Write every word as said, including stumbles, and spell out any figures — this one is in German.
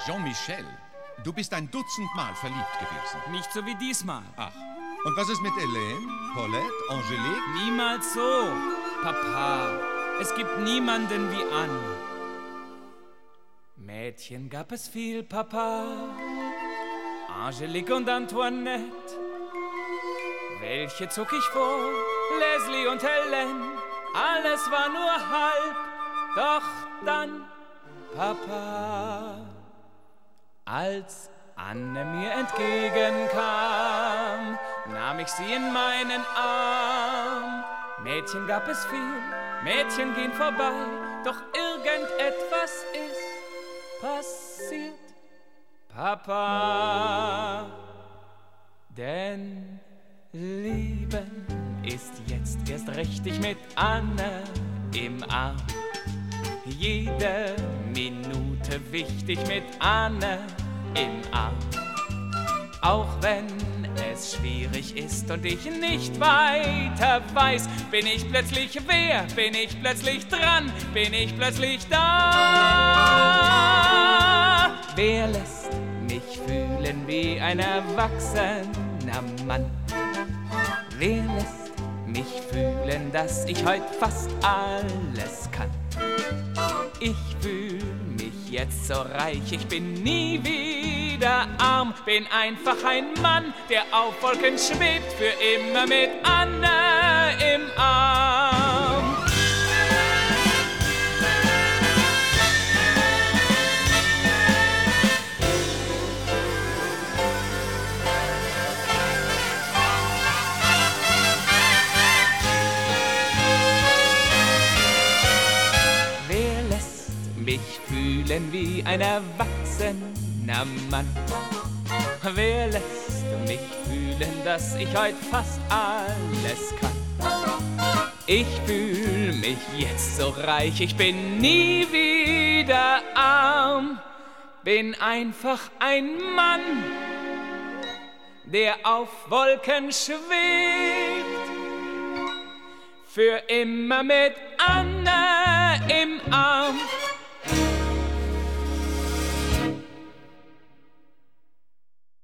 Jean-Michel, du bist ein Dutzend Mal verliebt gewesen. Nicht so wie diesmal. Ach, und was ist mit Hélène, Paulette, Angelique? Niemals so, Papa. Es gibt niemanden wie Anne. Mädchen gab es viel, Papa. Angelique und Antoinette. Welche zog ich vor? Leslie und Hélène. Alles war nur halb. Doch dann, Papa, als Anne mir entgegenkam, nahm ich sie in meinen Arm. Mädchen gab es viel, Mädchen gehen vorbei, doch irgendetwas ist passiert, Papa. Denn Lieben ist jetzt erst richtig mit Anne im Arm. Jede Minute wichtig mit Anne im Arm. Auch wenn es schwierig ist und ich nicht weiter weiß, bin ich plötzlich wer, bin ich plötzlich dran, bin ich plötzlich da. Wer lässt mich fühlen wie ein erwachsener Mann? Wer lässt mich fühlen, dass ich heut fast alles kann? Ich fühl mich jetzt so reich, ich bin nie wieder arm, bin einfach ein Mann, der auf Wolken schwebt, für immer mit Anne im Arm. Mich fühlen wie ein erwachsener Mann. Wer lässt mich fühlen, dass ich heut fast alles kann? Ich fühl mich jetzt so reich, ich bin nie wieder arm. Bin einfach ein Mann, der auf Wolken schwebt, für immer mit Anne im Arm.